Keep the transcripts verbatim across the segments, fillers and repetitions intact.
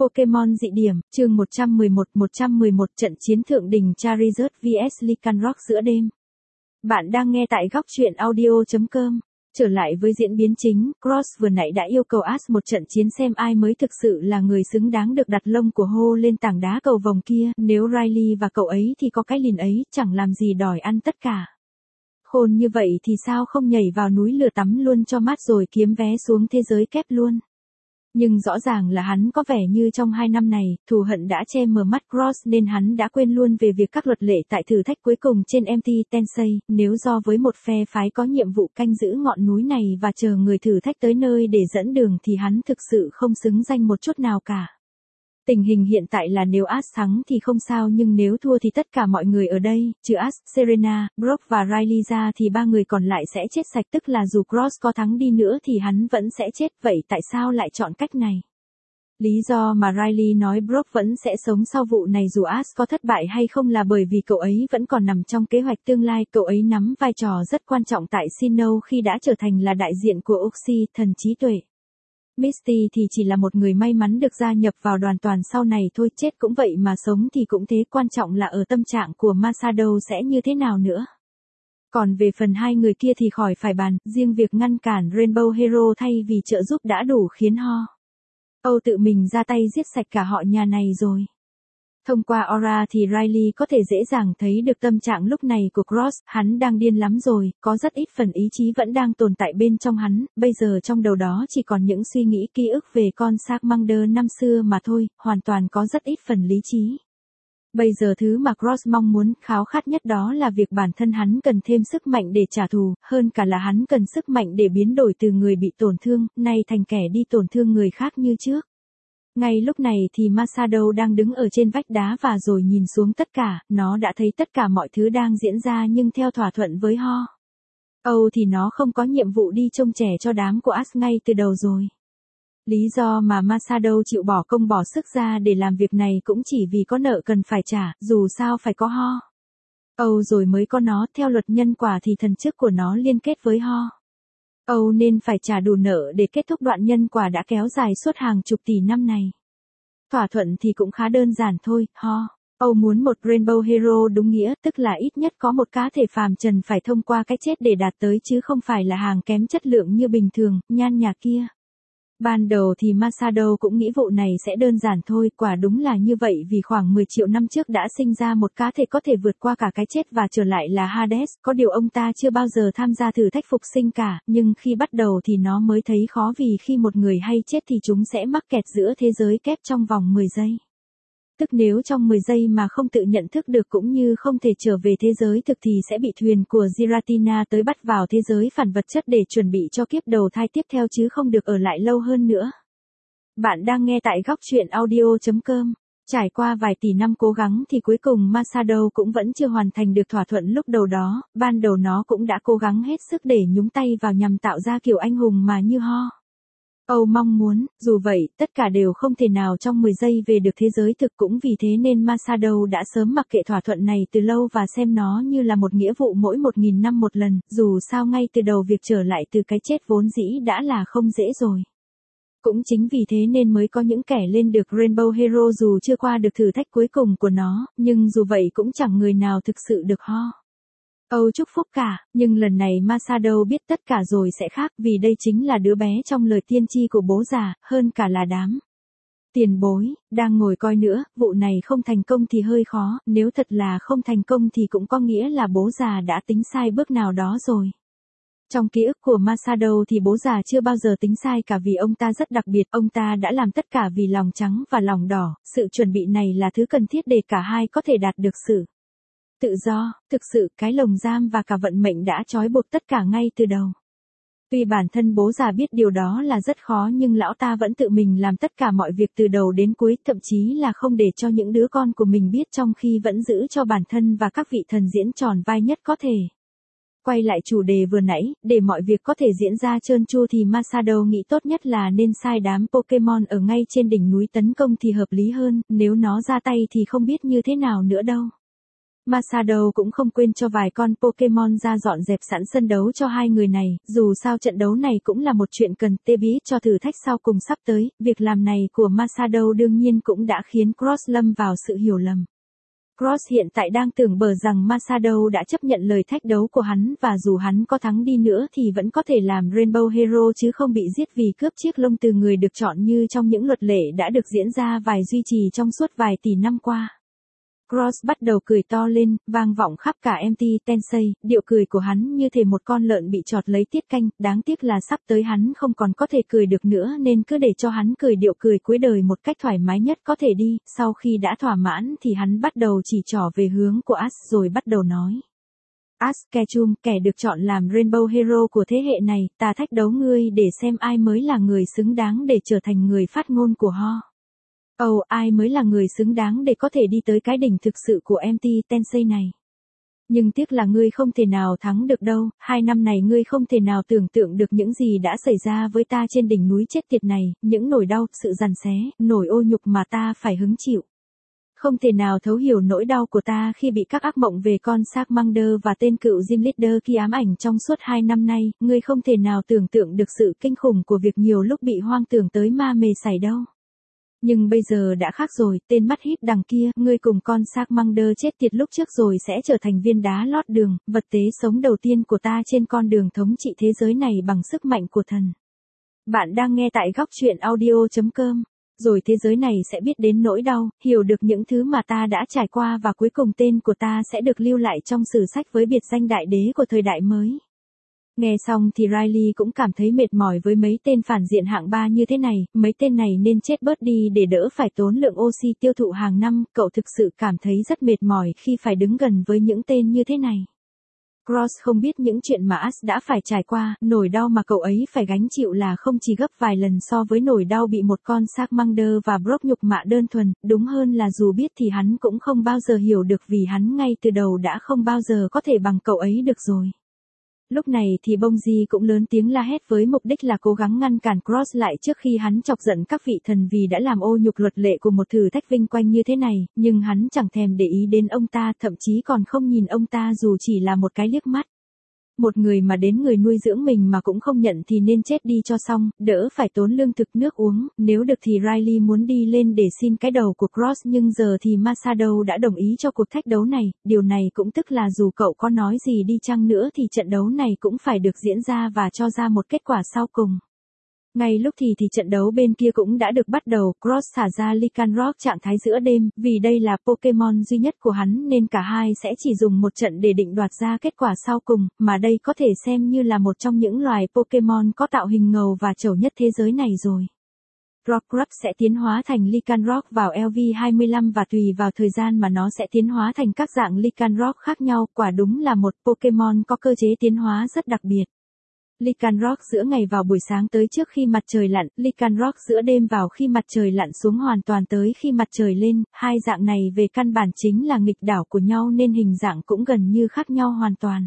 Pokemon dị điểm, chương một trăm mười một, một trăm mười một trận chiến thượng đỉnh Charizard vs Lycanroc giữa đêm. Bạn đang nghe tại góc truyện audio chấm com. Trở lại với diễn biến chính, Cross vừa nãy đã yêu cầu Ash một trận chiến xem ai mới thực sự là người xứng đáng được đặt lông của hô lên tảng đá cầu vồng kia, nếu Riley và cậu ấy thì có cái lìn ấy, chẳng làm gì đòi ăn tất cả. Khôn như vậy thì sao không nhảy vào núi lửa tắm luôn cho mát rồi kiếm vé xuống thế giới kép luôn. Nhưng rõ ràng là hắn có vẻ như trong hai năm này, thù hận đã che mờ mắt Cross nên hắn đã quên luôn về việc các luật lệ tại thử thách cuối cùng trên em tê Tensei, nếu do với một phe phái có nhiệm vụ canh giữ ngọn núi này và chờ người thử thách tới nơi để dẫn đường thì hắn thực sự không xứng danh một chút nào cả. Tình hình hiện tại là nếu Ash thắng thì không sao nhưng nếu thua thì tất cả mọi người ở đây, trừ Ash, Serena, Brock và Riley ra thì ba người còn lại sẽ chết sạch, tức là dù Cross có thắng đi nữa thì hắn vẫn sẽ chết, vậy tại sao lại chọn cách này? Lý do mà Riley nói Brock vẫn sẽ sống sau vụ này dù Ash có thất bại hay không là bởi vì cậu ấy vẫn còn nằm trong kế hoạch tương lai, cậu ấy nắm vai trò rất quan trọng tại Sinnoh khi đã trở thành là đại diện của Uxie, thần trí tuệ. Misty thì chỉ là một người may mắn được gia nhập vào đoàn toàn sau này thôi, chết cũng vậy mà sống thì cũng thế, quan trọng là ở tâm trạng của Masato sẽ như thế nào nữa. Còn về phần hai người kia thì khỏi phải bàn, riêng việc ngăn cản Rainbow Hero thay vì trợ giúp đã đủ khiến Ho Âu tự mình ra tay giết sạch cả họ nhà này rồi. Thông qua aura thì Riley có thể dễ dàng thấy được tâm trạng lúc này của Cross, hắn đang điên lắm rồi, có rất ít phần ý chí vẫn đang tồn tại bên trong hắn, bây giờ trong đầu đó chỉ còn những suy nghĩ ký ức về con Charmander năm xưa mà thôi, hoàn toàn có rất ít phần lý trí. Bây giờ thứ mà Cross mong muốn, khao khát nhất đó là việc bản thân hắn cần thêm sức mạnh để trả thù, hơn cả là hắn cần sức mạnh để biến đổi từ người bị tổn thương, nay thành kẻ đi tổn thương người khác như trước. Ngay lúc này thì Masato đang đứng ở trên vách đá và rồi nhìn xuống tất cả, nó đã thấy tất cả mọi thứ đang diễn ra nhưng theo thỏa thuận với Ho Âu thì nó không có nhiệm vụ đi trông trẻ cho đám của Ash ngay từ đầu rồi. Lý do mà Masato chịu bỏ công bỏ sức ra để làm việc này cũng chỉ vì có nợ cần phải trả, dù sao phải có Ho Âu rồi mới có nó, theo luật nhân quả thì thần chức của nó liên kết với Ho Âu nên phải trả đủ nợ để kết thúc đoạn nhân quả đã kéo dài suốt hàng chục tỷ năm này. Thỏa thuận thì cũng khá đơn giản thôi, Ho Âu muốn một Rainbow Hero đúng nghĩa, tức là ít nhất có một cá thể phàm trần phải thông qua cái chết để đạt tới chứ không phải là hàng kém chất lượng như bình thường, nhan nhà kia. Ban đầu thì Masato cũng nghĩ vụ này sẽ đơn giản thôi, quả đúng là như vậy vì khoảng mười triệu năm trước đã sinh ra một cá thể có thể vượt qua cả cái chết và trở lại là Hades, có điều ông ta chưa bao giờ tham gia thử thách phục sinh cả, nhưng khi bắt đầu thì nó mới thấy khó vì khi một người hay chết thì chúng sẽ mắc kẹt giữa thế giới kép trong vòng mười giây. Tức nếu trong mười giây mà không tự nhận thức được cũng như không thể trở về thế giới thực thì sẽ bị thuyền của Giratina tới bắt vào thế giới phản vật chất để chuẩn bị cho kiếp đầu thai tiếp theo chứ không được ở lại lâu hơn nữa. Bạn đang nghe tại góc truyện audio chấm com. Trải qua vài tỷ năm cố gắng thì cuối cùng Masato cũng vẫn chưa hoàn thành được thỏa thuận lúc đầu đó, ban đầu nó cũng đã cố gắng hết sức để nhúng tay vào nhằm tạo ra kiểu anh hùng mà như Ho Âu mong muốn, dù vậy, tất cả đều không thể nào trong mười giây về được thế giới thực, cũng vì thế nên Masato đã sớm mặc kệ thỏa thuận này từ lâu và xem nó như là một nghĩa vụ mỗi một nghìn năm một lần, dù sao ngay từ đầu việc trở lại từ cái chết vốn dĩ đã là không dễ rồi. Cũng chính vì thế nên mới có những kẻ lên được Rainbow Hero dù chưa qua được thử thách cuối cùng của nó, nhưng dù vậy cũng chẳng người nào thực sự được Ho Âu chúc phúc cả, nhưng lần này Masato biết tất cả rồi sẽ khác vì đây chính là đứa bé trong lời tiên tri của bố già, hơn cả là đám tiền bối, đang ngồi coi nữa, vụ này không thành công thì hơi khó, nếu thật là không thành công thì cũng có nghĩa là bố già đã tính sai bước nào đó rồi. Trong ký ức của Masato thì bố già chưa bao giờ tính sai cả vì ông ta rất đặc biệt, ông ta đã làm tất cả vì lòng trắng và lòng đỏ, sự chuẩn bị này là thứ cần thiết để cả hai có thể đạt được sự tự do, thực sự cái lồng giam và cả vận mệnh đã trói buộc tất cả ngay từ đầu. Tuy bản thân bố già biết điều đó là rất khó nhưng lão ta vẫn tự mình làm tất cả mọi việc từ đầu đến cuối, thậm chí là không để cho những đứa con của mình biết trong khi vẫn giữ cho bản thân và các vị thần diễn tròn vai nhất có thể. Quay lại chủ đề vừa nãy, để mọi việc có thể diễn ra trơn tru thì Masato nghĩ tốt nhất là nên sai đám Pokemon ở ngay trên đỉnh núi tấn công thì hợp lý hơn, nếu nó ra tay thì không biết như thế nào nữa đâu. Masado cũng không quên cho vài con Pokemon ra dọn dẹp sẵn sân đấu cho hai người này, dù sao trận đấu này cũng là một chuyện cần tê bí cho thử thách sau cùng sắp tới, việc làm này của Masado đương nhiên cũng đã khiến Cross lâm vào sự hiểu lầm. Cross hiện tại đang tưởng bờ rằng Masado đã chấp nhận lời thách đấu của hắn và dù hắn có thắng đi nữa thì vẫn có thể làm Rainbow Hero chứ không bị giết vì cướp chiếc lông từ người được chọn như trong những luật lệ đã được diễn ra và duy trì trong suốt vài tỷ năm qua. Cross bắt đầu cười to lên, vang vọng khắp cả em tê Tensei, điệu cười của hắn như thể một con lợn bị chọt lấy tiết canh, đáng tiếc là sắp tới hắn không còn có thể cười được nữa nên cứ để cho hắn cười điệu cười cuối đời một cách thoải mái nhất có thể đi, sau khi đã thỏa mãn thì hắn bắt đầu chỉ trỏ về hướng của Ash rồi bắt đầu nói. Ash Ketchum, kẻ được chọn làm Rainbow Hero của thế hệ này, ta thách đấu ngươi để xem ai mới là người xứng đáng để trở thành người phát ngôn của Ho. Ồ, oh, ai mới là người xứng đáng để có thể đi tới cái đỉnh thực sự của em tê Tensei này. Nhưng tiếc là ngươi không thể nào thắng được đâu, hai năm này ngươi không thể nào tưởng tượng được những gì đã xảy ra với ta trên đỉnh núi chết tiệt này, những nỗi đau, sự giằn xé, nỗi ô nhục mà ta phải hứng chịu. Không thể nào thấu hiểu nỗi đau của ta khi bị các ác mộng về con Charmander và tên cựu Gym Leader kia ám ảnh trong suốt hai năm nay, ngươi không thể nào tưởng tượng được sự kinh khủng của việc nhiều lúc bị hoang tưởng tới ma mê sảy đâu. Nhưng bây giờ đã khác rồi, tên mắt híp đằng kia, ngươi cùng con Charmander chết tiệt lúc trước rồi sẽ trở thành viên đá lót đường, vật tế sống đầu tiên của ta trên con đường thống trị thế giới này bằng sức mạnh của thần. Bạn đang nghe tại góc truyện audio chấm com. Rồi thế giới này sẽ biết đến nỗi đau, hiểu được những thứ mà ta đã trải qua và cuối cùng tên của ta sẽ được lưu lại trong sử sách với biệt danh đại đế của thời đại mới. Nghe xong thì Riley cũng cảm thấy mệt mỏi với mấy tên phản diện hạng ba như thế này, mấy tên này nên chết bớt đi để đỡ phải tốn lượng oxy tiêu thụ hàng năm, cậu thực sự cảm thấy rất mệt mỏi khi phải đứng gần với những tên như thế này. Cross không biết những chuyện mà Ash đã phải trải qua, nỗi đau mà cậu ấy phải gánh chịu là không chỉ gấp vài lần so với nỗi đau bị một con Charmander và Brock nhục mạ đơn thuần, đúng hơn là dù biết thì hắn cũng không bao giờ hiểu được vì hắn ngay từ đầu đã không bao giờ có thể bằng cậu ấy được rồi. Lúc này thì Bông-di cũng lớn tiếng la hét với mục đích là cố gắng ngăn cản Cross lại trước khi hắn chọc giận các vị thần vì đã làm ô nhục luật lệ của một thử thách vinh quang như thế này, nhưng hắn chẳng thèm để ý đến ông ta, thậm chí còn không nhìn ông ta dù chỉ là một cái liếc mắt. Một người mà đến người nuôi dưỡng mình mà cũng không nhận thì nên chết đi cho xong, đỡ phải tốn lương thực nước uống, nếu được thì Riley muốn đi lên để xin cái đầu của Cross nhưng giờ thì Masado đã đồng ý cho cuộc thách đấu này, điều này cũng tức là dù cậu có nói gì đi chăng nữa thì trận đấu này cũng phải được diễn ra và cho ra một kết quả sau cùng. Ngay lúc thì thì trận đấu bên kia cũng đã được bắt đầu, Cross thả ra Lycanroc trạng thái giữa đêm, vì đây là Pokemon duy nhất của hắn nên cả hai sẽ chỉ dùng một trận để định đoạt ra kết quả sau cùng, mà đây có thể xem như là một trong những loài Pokemon có tạo hình ngầu và trẩu nhất thế giới này rồi. Rockruff sẽ tiến hóa thành Lycanroc vào L V hai mươi lăm và tùy vào thời gian mà nó sẽ tiến hóa thành các dạng Lycanroc khác nhau, quả đúng là một Pokemon có cơ chế tiến hóa rất đặc biệt. Lycanroc giữa ngày vào buổi sáng tới trước khi mặt trời lặn, Lycanroc giữa đêm vào khi mặt trời lặn xuống hoàn toàn tới khi mặt trời lên, hai dạng này về căn bản chính là nghịch đảo của nhau nên hình dạng cũng gần như khác nhau hoàn toàn.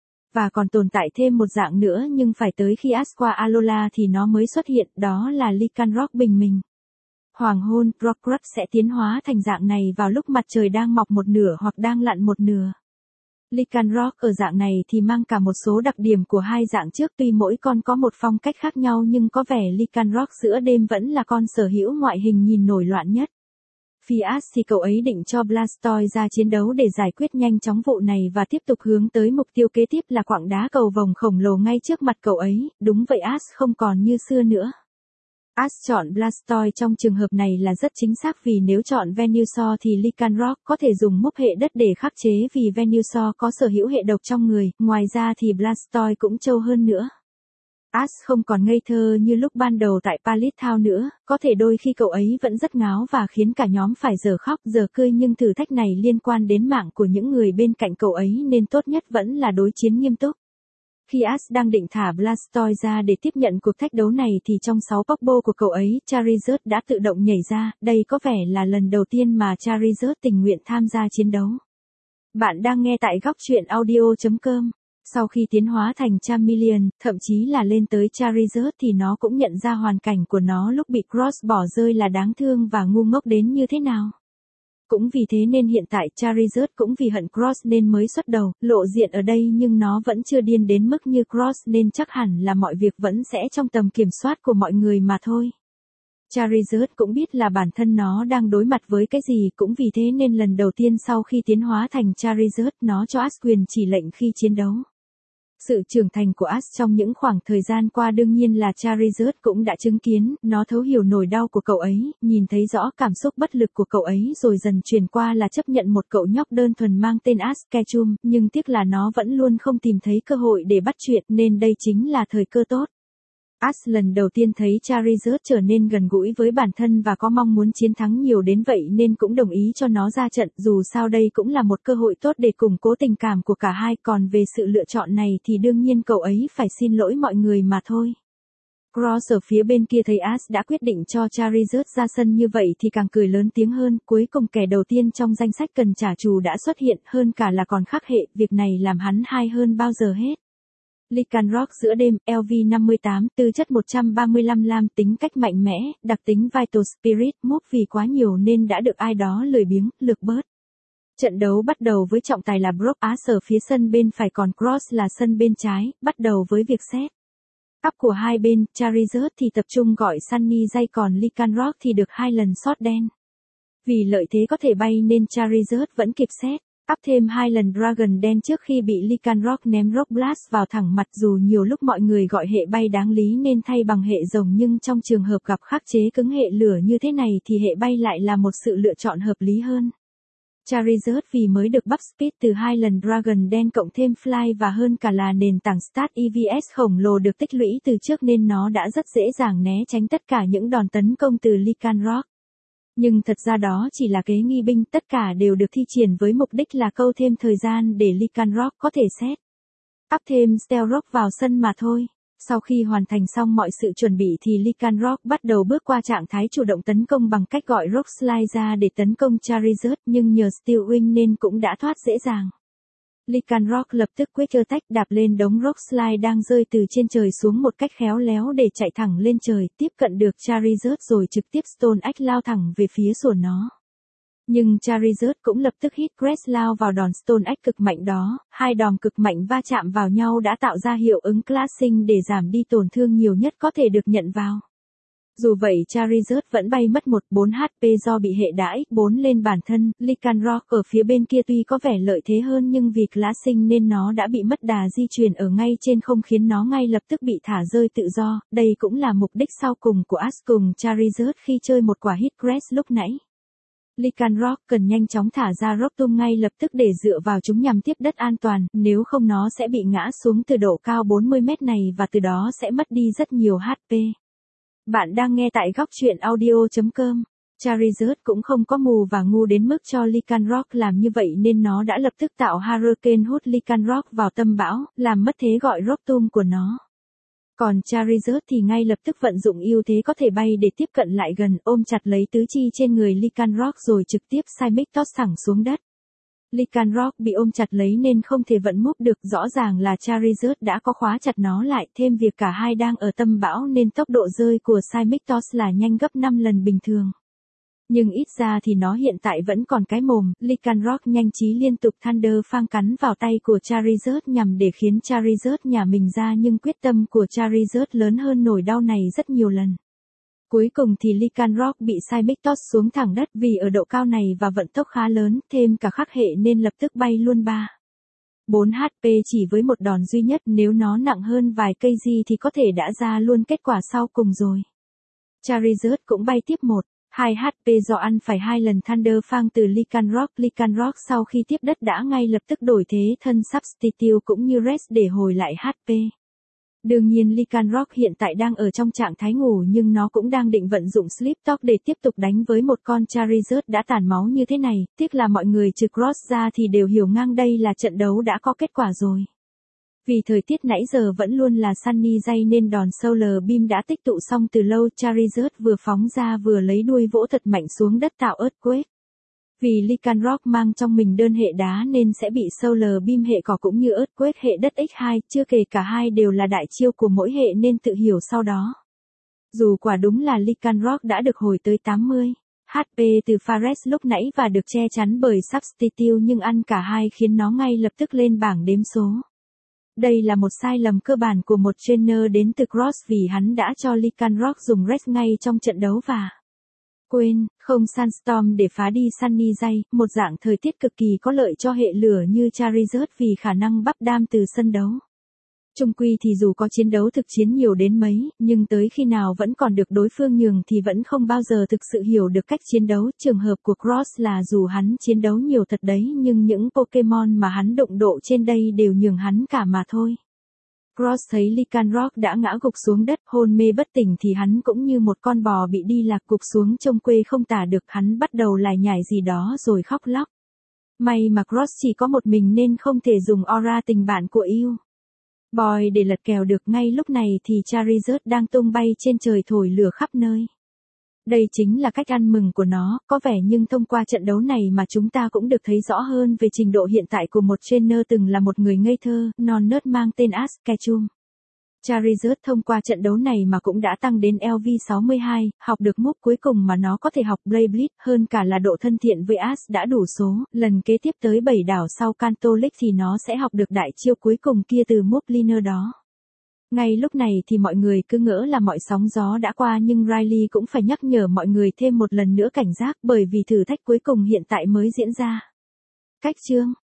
Và còn tồn tại thêm một dạng nữa nhưng phải tới khi Aqua Alola thì nó mới xuất hiện, đó là Lycanroc bình minh. Hoàng hôn, Rockruff sẽ tiến hóa thành dạng này vào lúc mặt trời đang mọc một nửa hoặc đang lặn một nửa. Lycanroc ở dạng này thì mang cả một số đặc điểm của hai dạng trước, tuy mỗi con có một phong cách khác nhau nhưng có vẻ Lycanroc giữa đêm vẫn là con sở hữu ngoại hình nhìn nổi loạn nhất. Phía Ash thì cậu ấy định cho Blastoise ra chiến đấu để giải quyết nhanh chóng vụ này và tiếp tục hướng tới mục tiêu kế tiếp là quặng đá cầu vồng khổng lồ ngay trước mặt cậu ấy, đúng vậy Ash không còn như xưa nữa. Ash chọn Blastoise trong trường hợp này là rất chính xác vì nếu chọn Venusaur thì Lycanroc có thể dùng mốc hệ đất để khắc chế vì Venusaur có sở hữu hệ độc trong người, ngoài ra thì Blastoise cũng trâu hơn nữa. Ash không còn ngây thơ như lúc ban đầu tại Pallet Town nữa, có thể đôi khi cậu ấy vẫn rất ngáo và khiến cả nhóm phải giờ khóc giờ cười nhưng thử thách này liên quan đến mạng của những người bên cạnh cậu ấy nên tốt nhất vẫn là đối chiến nghiêm túc. Khi Ash đang định thả Blastoise ra để tiếp nhận cuộc thách đấu này thì trong sáu Pokeball của cậu ấy, Charizard đã tự động nhảy ra, đây có vẻ là lần đầu tiên mà Charizard tình nguyện tham gia chiến đấu. Bạn đang nghe tại góc truyện audio chấm com. Sau khi tiến hóa thành Charmeleon, thậm chí là lên tới Charizard thì nó cũng nhận ra hoàn cảnh của nó lúc bị Cross bỏ rơi là đáng thương và ngu ngốc đến như thế nào. Cũng vì thế nên hiện tại Charizard cũng vì hận Cross nên mới xuất đầu, lộ diện ở đây nhưng nó vẫn chưa điên đến mức như Cross nên chắc hẳn là mọi việc vẫn sẽ trong tầm kiểm soát của mọi người mà thôi. Charizard cũng biết là bản thân nó đang đối mặt với cái gì, cũng vì thế nên lần đầu tiên sau khi tiến hóa thành Charizard nó cho Ash quyền chỉ lệnh khi chiến đấu. Sự trưởng thành của Ash trong những khoảng thời gian qua đương nhiên là Charizard cũng đã chứng kiến, nó thấu hiểu nỗi đau của cậu ấy, nhìn thấy rõ cảm xúc bất lực của cậu ấy rồi dần chuyển qua là chấp nhận một cậu nhóc đơn thuần mang tên Ash Ketchum, nhưng tiếc là nó vẫn luôn không tìm thấy cơ hội để bắt chuyện nên đây chính là thời cơ tốt. Ash lần đầu tiên thấy Charizard trở nên gần gũi với bản thân và có mong muốn chiến thắng nhiều đến vậy nên cũng đồng ý cho nó ra trận, dù sao đây cũng là một cơ hội tốt để củng cố tình cảm của cả hai, còn về sự lựa chọn này thì đương nhiên cậu ấy phải xin lỗi mọi người mà thôi. Cross ở phía bên kia thấy Ash đã quyết định cho Charizard ra sân như vậy thì càng cười lớn tiếng hơn, cuối cùng kẻ đầu tiên trong danh sách cần trả trù đã xuất hiện, hơn cả là còn khắc hệ, việc này làm hắn hay hơn bao giờ hết. Lycanroc giữa đêm, L V năm mươi tám, tư chất một trăm ba mươi lăm lam, tính cách mạnh mẽ, đặc tính Vital Spirit, move vì quá nhiều nên đã được ai đó lười biếng, lược bớt. Trận đấu bắt đầu với trọng tài là Brock Ash ở phía sân bên phải còn Cross là sân bên trái, bắt đầu với việc set up của hai bên, Charizard thì tập trung gọi Sunny dây còn Lycanroc thì được hai lần shot đen. Vì lợi thế có thể bay nên Charizard vẫn kịp set up thêm hai lần Dragon đen trước khi bị Lycanroc ném Rock Blast vào thẳng mặt, dù nhiều lúc mọi người gọi hệ bay đáng lý nên thay bằng hệ rồng nhưng trong trường hợp gặp khắc chế cứng hệ lửa như thế này thì hệ bay lại là một sự lựa chọn hợp lý hơn. Charizard vì mới được buff speed từ hai lần Dragon đen cộng thêm Fly và hơn cả là nền tảng stat E V S khổng lồ được tích lũy từ trước nên nó đã rất dễ dàng né tránh tất cả những đòn tấn công từ Lycanroc. Nhưng thật ra đó chỉ là kế nghi binh, tất cả đều được thi triển với mục đích là câu thêm thời gian để Lycanroc có thể set up thêm Stealth Rock vào sân mà thôi. Sau khi hoàn thành xong mọi sự chuẩn bị thì Lycanroc bắt đầu bước qua trạng thái chủ động tấn công bằng cách gọi Rock Slide ra để tấn công Charizard, nhưng nhờ Steel Wing nên cũng đã thoát dễ dàng. Lycanroc lập tức Quick Attack đạp lên đống Rock Slide đang rơi từ trên trời xuống một cách khéo léo để chạy thẳng lên trời, tiếp cận được Charizard rồi trực tiếp Stone Axe lao thẳng về phía sườn nó. Nhưng Charizard cũng lập tức hit Crest lao vào đòn Stone Axe cực mạnh đó, hai đòn cực mạnh va chạm vào nhau đã tạo ra hiệu ứng clashing để giảm đi tổn thương nhiều nhất có thể được nhận vào. Dù vậy Charizard vẫn bay mất một bốn H P do bị hệ đã ích bốn lên bản thân, Lycanroc ở phía bên kia tuy có vẻ lợi thế hơn nhưng vì clashing nên nó đã bị mất đà di chuyển ở ngay trên không khiến nó ngay lập tức bị thả rơi tự do, đây cũng là mục đích sau cùng của Ash cùng Charizard khi chơi một quả hit Crest lúc nãy. Lycanroc cần nhanh chóng thả ra Rock Tomb ngay lập tức để dựa vào chúng nhằm tiếp đất an toàn, nếu không nó sẽ bị ngã xuống từ độ cao bốn mươi mét này và từ đó sẽ mất đi rất nhiều H P. Bạn đang nghe tại góc truyện audio chấm com. Charizard cũng không có mù và ngu đến mức cho Lycanroc làm như vậy nên nó đã lập tức tạo Hurricane hút Lycanroc vào tâm bão, làm mất thế gọi Rock Tomb của nó. Còn Charizard thì ngay lập tức vận dụng ưu thế có thể bay để tiếp cận lại gần, ôm chặt lấy tứ chi trên người Lycanroc rồi trực tiếp Seismic Toss thẳng xuống đất. Lycanroc bị ôm chặt lấy nên không thể vận move được, rõ ràng là Charizard đã có khóa chặt nó lại, thêm việc cả hai đang ở tâm bão nên tốc độ rơi của Seismic Toss là nhanh gấp năm lần bình thường. Nhưng ít ra thì nó hiện tại vẫn còn cái mồm, Lycanroc nhanh trí liên tục Thunder Fang cắn vào tay của Charizard nhằm để khiến Charizard nhả mình ra, nhưng quyết tâm của Charizard lớn hơn nỗi đau này rất nhiều lần. Cuối cùng thì Lycanroc bị Seismic Toss xuống thẳng đất vì ở độ cao này và vận tốc khá lớn, thêm cả khắc hệ nên lập tức bay luôn ba bốn H P chỉ với một đòn duy nhất, nếu nó nặng hơn vài cây gì thì có thể đã ra luôn kết quả sau cùng rồi. Charizard cũng bay tiếp một hai H P do ăn phải hai lần Thunder Fang từ Lycanroc. Lycanroc sau khi tiếp đất đã ngay lập tức đổi thế thân Substitute cũng như Rest để hồi lại H P. Đương nhiên Lycanroc hiện tại đang ở trong trạng thái ngủ nhưng nó cũng đang định vận dụng Sleep Talk để tiếp tục đánh với một con Charizard đã tàn máu như thế này, tiếc là mọi người trừ Cross ra thì đều hiểu ngang đây là trận đấu đã có kết quả rồi. Vì thời tiết nãy giờ vẫn luôn là sunny day nên đòn Solar Beam đã tích tụ xong từ lâu, Charizard vừa phóng ra vừa lấy đuôi vỗ thật mạnh xuống đất tạo Earthquake. Vì Lycanroc mang trong mình đơn hệ đá nên sẽ bị Solar Beam hệ cỏ cũng như Earthquake hệ đất nhân hai, chưa kể cả hai đều là đại chiêu của mỗi hệ nên tự hiểu sau đó. Dù quả đúng là Lycanroc đã được hồi tới tám mươi hát pê từ Fares lúc nãy và được che chắn bởi Substitute nhưng ăn cả hai khiến nó ngay lập tức lên bảng đếm số. Đây là một sai lầm cơ bản của một trainer đến từ Cross vì hắn đã cho Lycanroc dùng rest ngay trong trận đấu và quên, không Sandstorm để phá đi Sunny Day, một dạng thời tiết cực kỳ có lợi cho hệ lửa như Charizard vì khả năng bắp đam từ sân đấu. Chung quy thì dù có chiến đấu thực chiến nhiều đến mấy, nhưng tới khi nào vẫn còn được đối phương nhường thì vẫn không bao giờ thực sự hiểu được cách chiến đấu. Trường hợp của Cross là dù hắn chiến đấu nhiều thật đấy nhưng những Pokemon mà hắn đụng độ trên đây đều nhường hắn cả mà thôi. Cross thấy Lycanroc đã ngã gục xuống đất hôn mê bất tỉnh thì hắn cũng như một con bò bị đi lạc gục xuống trông quê không tả được, hắn bắt đầu lải nhải gì đó rồi khóc lóc. May mà Cross chỉ có một mình nên không thể dùng aura tình bạn của yêu Boy để lật kèo được. Ngay lúc này thì Charizard đang tung bay trên trời thổi lửa khắp nơi. Đây chính là cách ăn mừng của nó, có vẻ nhưng thông qua trận đấu này mà chúng ta cũng được thấy rõ hơn về trình độ hiện tại của một trainer từng là một người ngây thơ, non nớt mang tên Ash Ketchum. Charizard thông qua trận đấu này mà cũng đã tăng đến L V sáu mươi hai, học được move cuối cùng mà nó có thể học Blade Blitz, hơn cả là độ thân thiện với Ash đã đủ số, lần kế tiếp tới bảy đảo sau Kanto Lake thì nó sẽ học được đại chiêu cuối cùng kia từ move Liner đó. Ngay lúc này thì mọi người cứ ngỡ là mọi sóng gió đã qua nhưng Riley cũng phải nhắc nhở mọi người thêm một lần nữa cảnh giác bởi vì thử thách cuối cùng hiện tại mới diễn ra. Cách chương